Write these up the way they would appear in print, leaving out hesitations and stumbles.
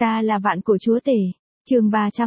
Ta là vạn cổ chúa tể. Chương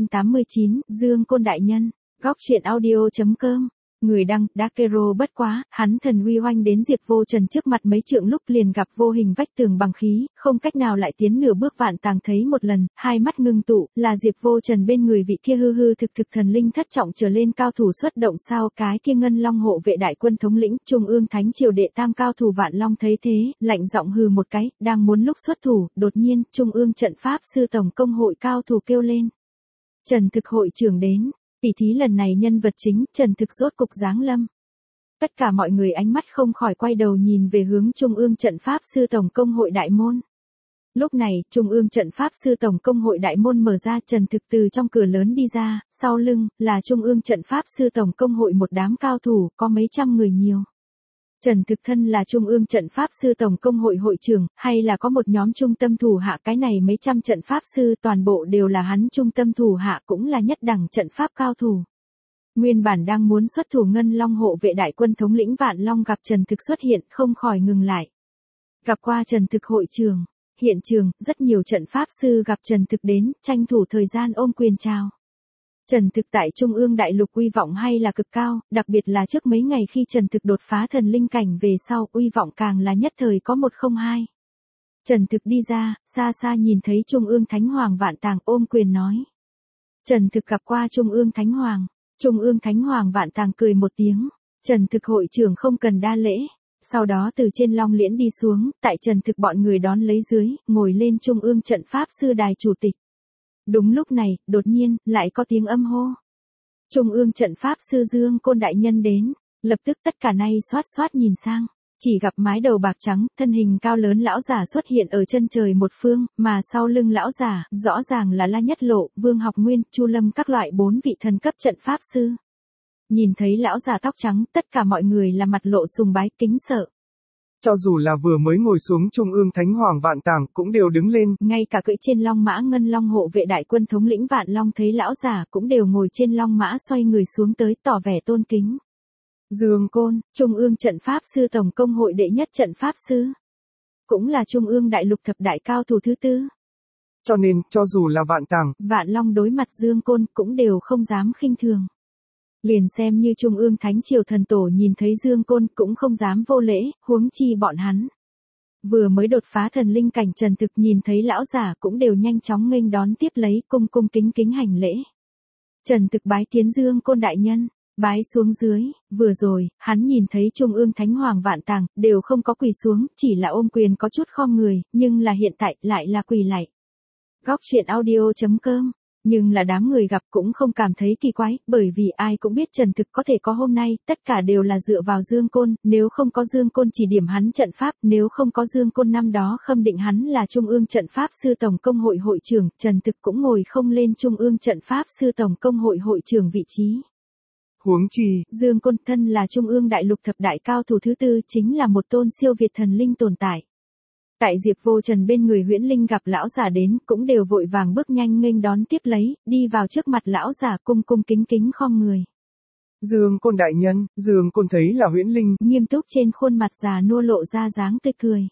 389, Dương Côn đại nhân. Góc truyện audio.com. Người đăng, Dakero bất quá, hắn thần uy oanh đến Diệp Vô Trần trước mặt mấy trượng lúc liền gặp vô hình vách tường bằng khí, không cách nào lại tiến nửa bước. Vạn Tàng thấy một lần, hai mắt ngưng tụ, là Diệp Vô Trần bên người vị kia hư hư thực thực thần linh thất trọng trở lên cao thủ xuất động sao? Cái kia Ngân Long hộ vệ đại quân thống lĩnh, Trung ương thánh triều đệ tam cao thủ Vạn Long thấy thế, lạnh giọng hừ một cái, đang muốn lúc xuất thủ, đột nhiên, Trung ương trận pháp sư tổng công hội cao thủ kêu lên. Trần Thực hội trưởng đến. Tỷ thí lần này nhân vật chính, Trần Thực rốt cục giáng lâm. Tất cả mọi người ánh mắt không khỏi quay đầu nhìn về hướng Trung ương trận pháp sư tổng công hội đại môn. Lúc này, Trung ương trận pháp sư tổng công hội đại môn mở ra, Trần Thực từ trong cửa lớn đi ra, sau lưng, là Trung ương trận pháp sư tổng công hội một đám cao thủ, có mấy trăm người nhiều. Trần Thực thân là Trung ương trận pháp sư tổng công hội hội trưởng, hay là có một nhóm trung tâm thủ hạ, cái này mấy trăm trận pháp sư toàn bộ đều là hắn trung tâm thủ hạ, cũng là nhất đẳng trận pháp cao thủ. Nguyên bản đang muốn xuất thủ Ngân Long hộ vệ đại quân thống lĩnh Vạn Long gặp Trần Thực xuất hiện, không khỏi ngừng lại. Gặp qua Trần Thực hội trưởng, hiện trường, rất nhiều trận pháp sư gặp Trần Thực đến, tranh thủ thời gian ôm quyền chào. Trần Thực tại Trung ương đại lục uy vọng hay là cực cao, đặc biệt là trước mấy ngày khi Trần Thực đột phá thần linh cảnh về sau, uy vọng càng là nhất thời có 102. Trần Thực đi ra, xa xa nhìn thấy Trung ương Thánh Hoàng Vạn Tàng ôm quyền nói. Trần Thực gặp qua Trung ương Thánh Hoàng. Trung ương Thánh Hoàng Vạn Tàng cười một tiếng. Trần Thực hội trưởng không cần đa lễ. Sau đó từ trên long liễn đi xuống, tại Trần Thực bọn người đón lấy dưới, ngồi lên Trung ương trận pháp sư đài chủ tịch. Đúng lúc này, đột nhiên, lại có tiếng âm hô. Trung ương trận pháp sư Dương Côn đại nhân đến, lập tức tất cả nay xoát xoát nhìn sang, chỉ gặp mái đầu bạc trắng, thân hình cao lớn lão giả xuất hiện ở chân trời một phương, mà sau lưng lão giả, rõ ràng là La Nhất Lộ, Vương Học Nguyên, Chu Lâm các loại 4 vị thần cấp trận pháp sư. Nhìn thấy lão giả tóc trắng, tất cả mọi người là mặt lộ sùng bái kính sợ. Cho dù là vừa mới ngồi xuống Trung ương Thánh Hoàng Vạn Tàng cũng đều đứng lên. Ngay cả cưỡi trên long mã Ngân Long hộ vệ đại quân thống lĩnh Vạn Long thấy lão giả cũng đều ngồi trên long mã xoay người xuống tới tỏ vẻ tôn kính. Dương Côn, Trung ương trận pháp sư tổng công hội đệ nhất trận pháp sư. Cũng là Trung ương đại lục thập đại cao thủ thứ tư. Cho nên, cho dù là Vạn Tàng, Vạn Long đối mặt Dương Côn cũng đều không dám khinh thường. Liền xem như Trung ương Thánh Triều thần tổ nhìn thấy Dương Côn cũng không dám vô lễ, huống chi bọn hắn. Vừa mới đột phá thần linh cảnh Trần Thực nhìn thấy lão giả cũng đều nhanh chóng nghênh đón tiếp lấy, cung cung kính kính hành lễ. Trần Thực bái kiến Dương Côn đại nhân, bái xuống dưới, vừa rồi, hắn nhìn thấy Trung ương Thánh Hoàng Vạn Tàng, đều không có quỳ xuống, chỉ là ôm quyền có chút khom người, nhưng là hiện tại, lại là quỳ lạy. Góc truyện audio.com. Nhưng là đám người gặp cũng không cảm thấy kỳ quái, bởi vì ai cũng biết Trần Thực có thể có hôm nay, tất cả đều là dựa vào Dương Côn, nếu không có Dương Côn chỉ điểm hắn trận pháp, nếu không có Dương Côn năm đó khâm định hắn là Trung ương trận pháp sư tổng công hội hội trưởng, Trần Thực cũng ngồi không lên Trung ương trận pháp sư tổng công hội hội trưởng vị trí. Huống chi, Dương Côn thân là Trung ương đại lục thập đại cao thủ thứ tư chính là một tôn siêu việt thần linh tồn tại. Tại Diệp Vô Trần bên người Huyễn Linh gặp lão giả đến, cũng đều vội vàng bước nhanh nghênh đón tiếp lấy, đi vào trước mặt lão giả cung cung kính kính khom người. Dương Côn đại nhân, Dương Côn thấy là Huyễn Linh, nghiêm túc trên khuôn mặt già nua lộ ra dáng tươi cười.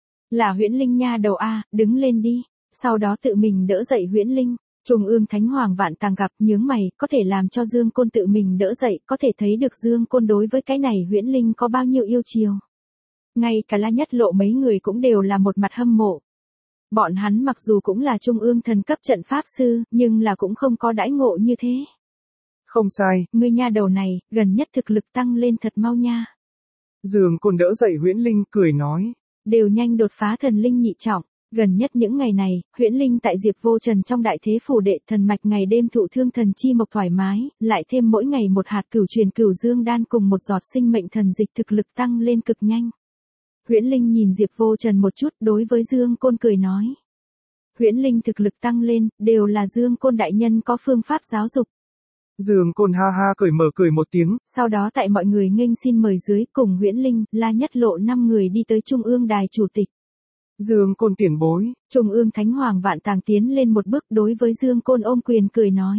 Là Huyễn Linh nha đầu a, đứng lên đi. Sau đó tự mình đỡ dậy Huyễn Linh. Trung ương Thánh Hoàng Vạn Tàng gặp nhướng mày, có thể làm cho Dương Côn tự mình đỡ dậy, có thể thấy được Dương Côn đối với cái này Huyễn Linh có bao nhiêu yêu chiều. Ngay cả La Nhất Lộ mấy người cũng đều là một mặt hâm mộ. Bọn hắn mặc dù cũng là Trung ương thần cấp trận pháp sư, nhưng là cũng không có đãi ngộ như thế. Không sai, Ngươi nha đầu này, gần nhất thực lực tăng lên thật mau nha. Dương Côn đỡ dậy Huyễn Linh, cười nói. Đều nhanh đột phá thần linh nhị trọng. Gần nhất những ngày này, Huyễn Linh tại Diệp Vô Trần trong đại thế phủ đệ thần mạch ngày đêm thụ thương thần chi mộc thoải mái, lại thêm mỗi ngày một hạt cửu truyền cửu dương đan cùng một giọt sinh mệnh thần dịch thực lực tăng lên cực nhanh. Huyễn Linh nhìn Diệp Vô Trần một chút, đối với Dương Côn cười nói. Huyễn Linh thực lực tăng lên, đều là Dương Côn đại nhân có phương pháp giáo dục. Dương Côn ha ha cười một tiếng. Sau đó tại mọi người nghênh xin mời dưới cùng Huyễn Linh, La Nhất Lộ 5 người đi tới Trung ương đài chủ tịch. Dương Côn tiền bối. Trung ương Thánh Hoàng Vạn Tàng tiến lên một bước đối với Dương Côn ôm quyền cười nói.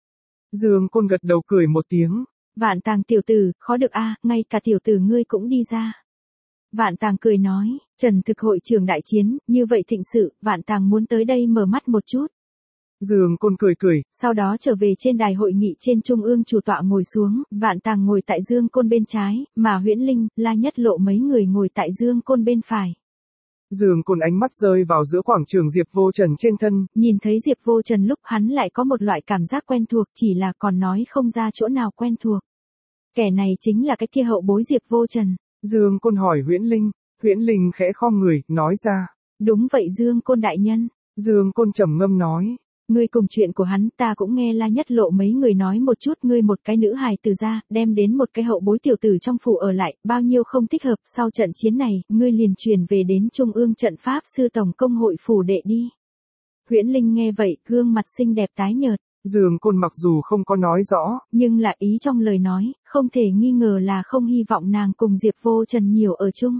Dương Côn gật đầu cười một tiếng. Vạn Tàng tiểu tử, khó được a, ngay cả tiểu tử ngươi cũng đi ra. Vạn Tàng cười nói, Trần Thực hội trưởng đại chiến, như vậy thịnh sự, Vạn Tàng muốn tới đây mở mắt một chút. Dương Côn cười cười. Sau đó trở về trên đài hội nghị trên trung ương chủ tọa ngồi xuống, Vạn Tàng ngồi tại Dương Côn bên trái, mà Huyễn Linh, La Nhất Lộ mấy người ngồi tại Dương Côn bên phải. Dương Côn ánh mắt rơi vào giữa quảng trường Diệp Vô Trần trên thân. Nhìn thấy Diệp Vô Trần lúc hắn lại có một loại cảm giác quen thuộc, chỉ là còn nói không ra chỗ nào quen thuộc. Kẻ này chính là cái kia hậu bối Diệp Vô Trần. Dương Côn hỏi Huyễn Linh. Huyễn Linh khẽ khom người, nói ra. Đúng vậy Dương Côn đại nhân. Dương Côn trầm ngâm nói. Ngươi cùng chuyện của hắn ta cũng nghe La Nhất Lộ mấy người nói một chút, ngươi một cái nữ hài từ ra, đem đến một cái hậu bối tiểu tử trong phủ ở lại, bao nhiêu không thích hợp, sau trận chiến này, ngươi liền truyền về đến Trung ương trận pháp sư tổng công hội phủ đệ đi. Huyễn Linh nghe vậy, gương mặt xinh đẹp tái nhợt. Dương Côn mặc dù không có nói rõ, nhưng là ý trong lời nói, không thể nghi ngờ là không hy vọng nàng cùng Diệp Vô Trần nhiều ở chung.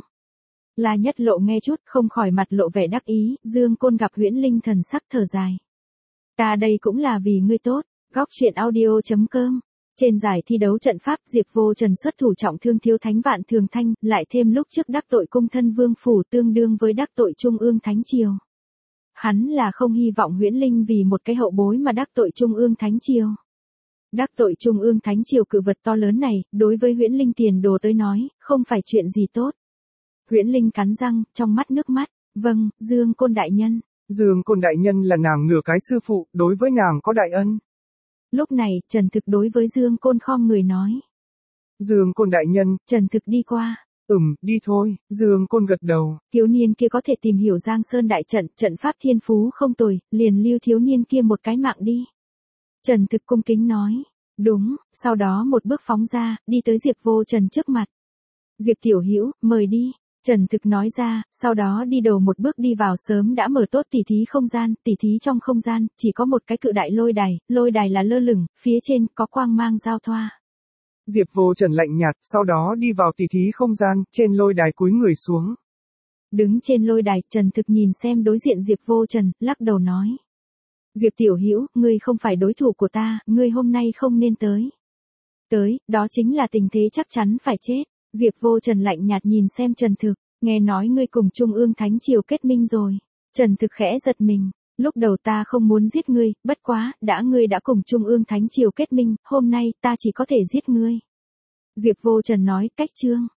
La Nhất Lộ nghe chút, không khỏi mặt lộ vẻ đắc ý, Dương Côn gặp Huyễn Linh thần sắc thở dài. Ta đây cũng là vì ngươi tốt. Góc truyện audio.com. Trên giải thi đấu trận pháp, Diệp Vô Trần xuất thủ trọng thương thiếu thánh Vạn Thường Thanh, lại thêm lúc trước đắc tội cung thân vương phủ tương đương với đắc tội trung ương thánh triều. Hắn là không hy vọng Huyễn Linh vì một cái hậu bối mà đắc tội trung ương thánh triều. Đắc tội trung ương thánh triều cự vật to lớn này, đối với Huyễn Linh tiền đồ tới nói, không phải chuyện gì tốt. Huyễn Linh cắn răng, trong mắt nước mắt. Vâng, Dương Côn đại nhân. Dương Côn đại nhân là nàng nửa cái sư phụ, đối với nàng có đại ân. Lúc này, Trần Thực đối với Dương Côn khom người nói. Dương Côn đại nhân. Trần Thực đi qua. Đi thôi, Dương Côn gật đầu. Thiếu niên kia có thể tìm hiểu Giang Sơn đại trận, trận pháp thiên phú không tồi, liền lưu thiếu niên kia một cái mạng đi. Trần Thực cung kính nói. Đúng, sau đó một bước phóng ra, đi tới Diệp Vô Trần trước mặt. Diệp tiểu hữu, mời đi. Trần Thực nói ra, sau đó đi đầu một bước đi vào sớm đã mở tốt tỉ thí không gian, tỉ thí trong không gian, chỉ có một cái cự đại lôi đài là lơ lửng, phía trên có quang mang giao thoa. Diệp Vô Trần lạnh nhạt, sau đó đi vào tỉ thí không gian, trên lôi đài cúi người xuống. Đứng trên lôi đài, Trần Thực nhìn xem đối diện Diệp Vô Trần, lắc đầu nói. Diệp tiểu hữu, ngươi không phải đối thủ của ta, ngươi hôm nay không nên tới. Tới, đó chính là tình thế chắc chắn phải chết. Diệp Vô Trần lạnh nhạt nhìn xem Trần Thực, nghe nói ngươi cùng Trung ương Thánh Triều kết minh rồi. Trần Thực khẽ giật mình, lúc đầu ta không muốn giết ngươi, bất quá, ngươi đã cùng Trung ương Thánh Triều kết minh, hôm nay ta chỉ có thể giết ngươi. Diệp Vô Trần nói, cách chương.